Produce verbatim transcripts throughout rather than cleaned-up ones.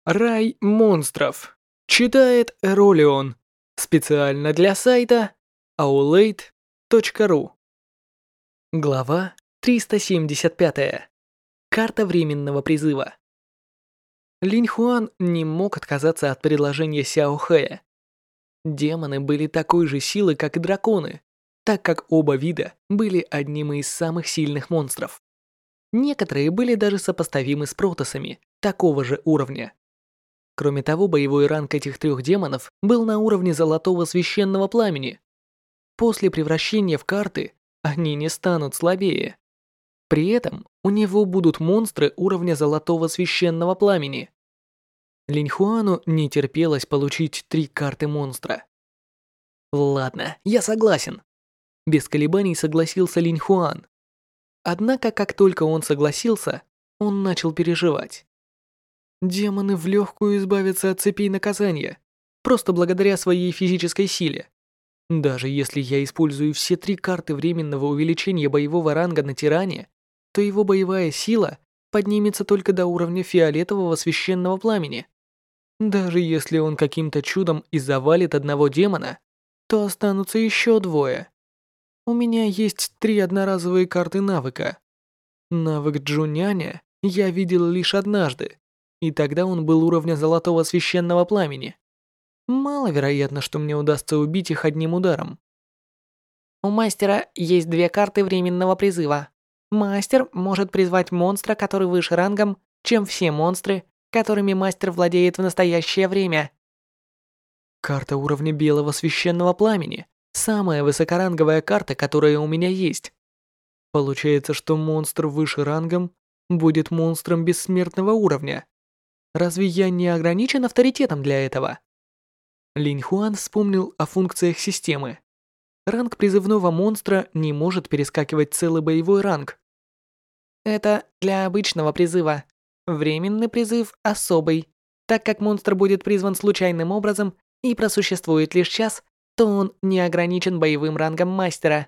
Рай монстров. Читает Эролион. Специально для сайта аулейт точка ру. Глава триста семьдесят пять. Карта временного призыва. Линь Хуан не мог отказаться от предложения Сяо Хэя. Демоны были такой же силы, как и драконы, так как оба вида были одними из самых сильных монстров. Некоторые были даже сопоставимы с протоссами такого же уровня. Кроме того, боевой ранг этих трех демонов был на уровне Золотого Священного Пламени. После превращения в карты они не станут слабее. При этом у него будут монстры уровня Золотого Священного Пламени. Линь Хуану не терпелось получить три карты монстра. «Ладно, я согласен», — без колебаний согласился Линь Хуан. Однако, как только он согласился, он начал переживать. Демоны в легкую избавятся от цепей наказания, просто благодаря своей физической силе. Даже если я использую все три карты временного увеличения боевого ранга на тиране, то его боевая сила поднимется только до уровня фиолетового священного пламени. Даже если он каким-то чудом и завалит одного демона, то останутся еще двое. У меня есть три одноразовые карты навыка. Навык Джуняня я видел лишь однажды, и тогда он был уровня Золотого Священного Пламени. Маловероятно, что мне удастся убить их одним ударом. У мастера есть две карты временного призыва. Мастер может призвать монстра, который выше рангом, чем все монстры, которыми мастер владеет в настоящее время. Карта уровня Белого Священного Пламени – самая высокоранговая карта, которая у меня есть. Получается, что монстр выше рангом будет монстром бессмертного уровня. Разве я не ограничен авторитетом для этого? Линь Хуан вспомнил о функциях системы. Ранг призывного монстра не может перескакивать целый боевой ранг. Это для обычного призыва. Временный призыв особый. Так как монстр будет призван случайным образом и просуществует лишь час, то он не ограничен боевым рангом мастера.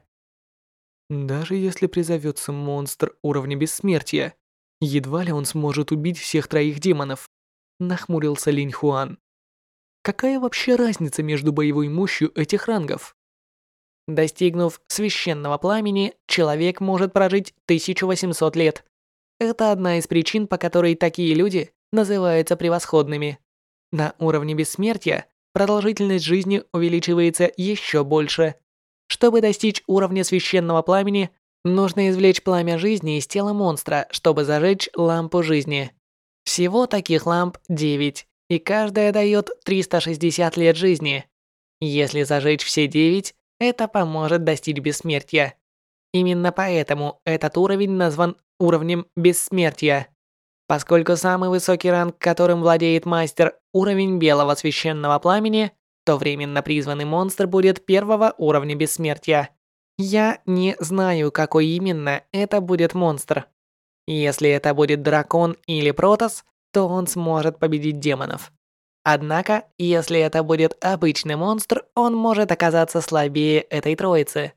Даже если призовется монстр уровня бессмертия, едва ли он сможет убить всех троих демонов, нахмурился Линь Хуан. Какая вообще разница между боевой мощью этих рангов? Достигнув священного пламени, человек может прожить тысячу восемьсот лет. Это одна из причин, по которой такие люди называются превосходными. На уровне бессмертия продолжительность жизни увеличивается еще больше. Чтобы достичь уровня священного пламени, нужно извлечь пламя жизни из тела монстра, чтобы зажечь лампу жизни. Всего таких ламп девять, и каждая дает триста шестьдесят лет жизни. Если зажечь все девять, это поможет достичь бессмертия. Именно поэтому этот уровень назван уровнем бессмертия. Поскольку самый высокий ранг, которым владеет мастер, уровень Белого Священного Пламени, то временно призванный монстр будет первого уровня бессмертия. Я не знаю, какой именно это будет монстр. Если это будет дракон или протосс, то он сможет победить демонов. Однако, если это будет обычный монстр, он может оказаться слабее этой троицы.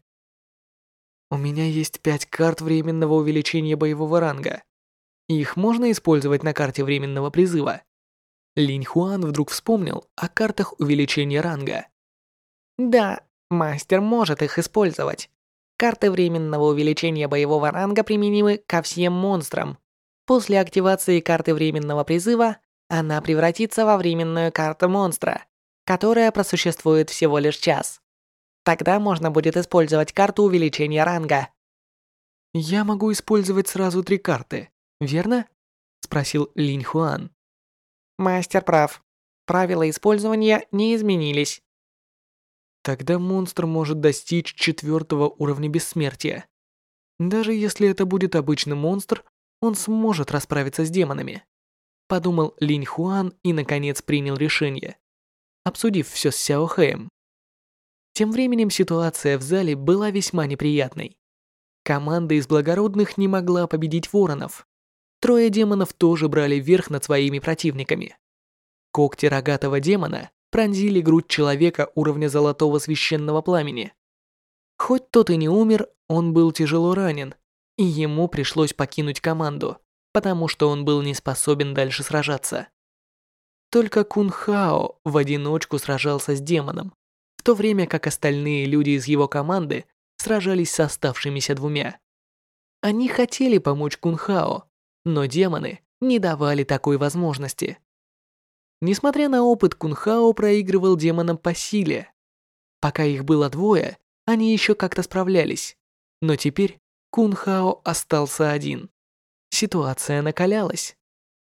У меня есть пять карт временного увеличения боевого ранга. Их можно использовать на карте временного призыва. Линь Хуан вдруг вспомнил о картах увеличения ранга. Да, мастер может их использовать. Карты временного увеличения боевого ранга применимы ко всем монстрам. После активации карты временного призыва она превратится во временную карту монстра, которая просуществует всего лишь час. Тогда можно будет использовать карту увеличения ранга. Я могу использовать сразу три карты, верно? Спросил Линь Хуан. Мастер прав. Правила использования не изменились. Тогда монстр может достичь четвертого уровня бессмертия. Даже если это будет обычный монстр, он сможет расправиться с демонами. Подумал Линь Хуан и, наконец, принял решение, обсудив все с Сяо Хэем. Тем временем ситуация в зале была весьма неприятной. Команда из благородных не могла победить воронов. Трое демонов тоже брали верх над своими противниками. Когти рогатого демона пронзили грудь человека уровня Золотого Священного Пламени. Хоть тот и не умер, он был тяжело ранен, и ему пришлось покинуть команду, потому что он был не способен дальше сражаться. Только Кун Хао в одиночку сражался с демоном, в то время как остальные люди из его команды сражались с оставшимися двумя. Они хотели помочь Кун Хао, но демоны не давали такой возможности. Несмотря на опыт, Кун Хао проигрывал демонам по силе. Пока их было двое, они еще как-то справлялись, но теперь Кун Хао остался один. Ситуация накалялась.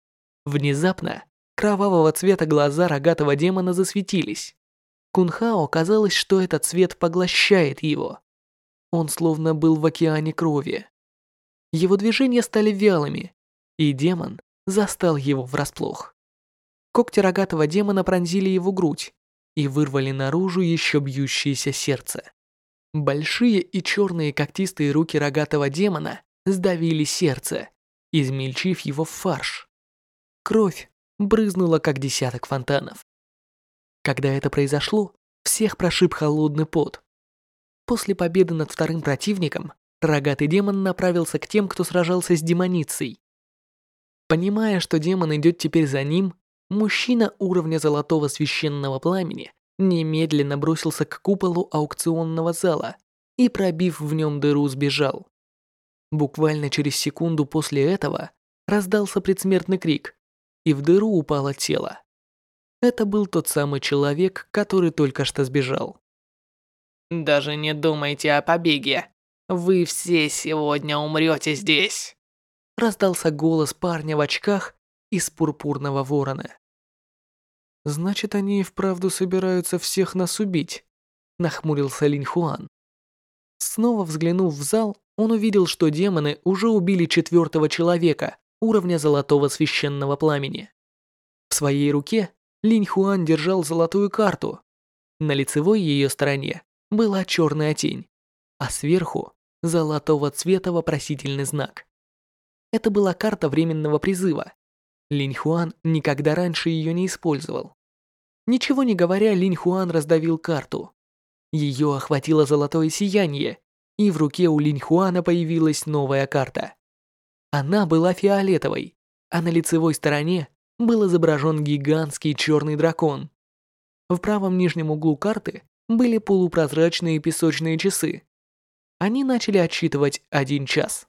Внезапно кровавого цвета глаза рогатого демона засветились. Кун Хао казалось, что этот цвет поглощает его. Он словно был в океане крови. Его движения стали вялыми, и демон застал его врасплох. Когти рогатого демона пронзили его грудь и вырвали наружу еще бьющееся сердце. Большие и черные когтистые руки рогатого демона сдавили сердце, измельчив его в фарш. Кровь брызнула, как десяток фонтанов. Когда это произошло, всех прошиб холодный пот. После победы над вторым противником, рогатый демон направился к тем, кто сражался с демоницей. Понимая, что демон идет теперь за ним, мужчина уровня золотого священного пламени немедленно бросился к куполу аукционного зала и, пробив в нем дыру, сбежал. Буквально через секунду после этого раздался предсмертный крик, и в дыру упало тело. Это был тот самый человек, который только что сбежал. «Даже не думайте о побеге. Вы все сегодня умрете здесь!» Раздался голос парня в очках из пурпурного ворона. «Значит, они и вправду собираются всех нас убить», — нахмурился Линь Хуан. Снова взглянув в зал, он увидел, что демоны уже убили четвертого человека уровня золотого священного пламени. В своей руке Линь Хуан держал золотую карту. На лицевой ее стороне была черная тень, а сверху золотого цвета вопросительный знак. Это была карта временного призыва. Линь Хуан никогда раньше ее не использовал. Ничего не говоря, Линь Хуан раздавил карту. Ее охватило золотое сияние, и в руке у Линь Хуана появилась новая карта. Она была фиолетовой, а на лицевой стороне был изображен гигантский черный дракон. В правом нижнем углу карты были полупрозрачные песочные часы. Они начали отсчитывать один час.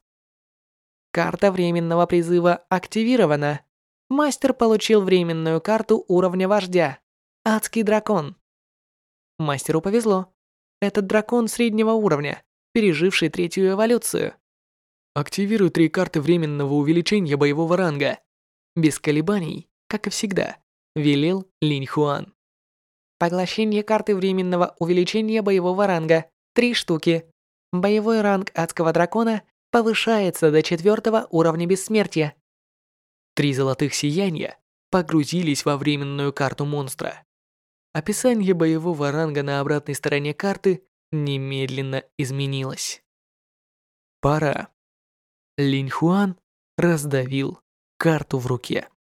Карта временного призыва активирована. Мастер получил временную карту уровня вождя. Адский дракон. Мастеру повезло. Этот дракон среднего уровня, переживший третью эволюцию. Активируй три карты временного увеличения боевого ранга. Без колебаний, как и всегда, велел Линь Хуан. Поглощение карты временного увеличения боевого ранга. Три штуки. Боевой ранг адского дракона повышается до четвертого уровня бессмертия. Три золотых сияния погрузились во временную карту монстра. Описание боевого ранга на обратной стороне карты немедленно изменилось. Пора. Линь Хуан раздавил карту в руке.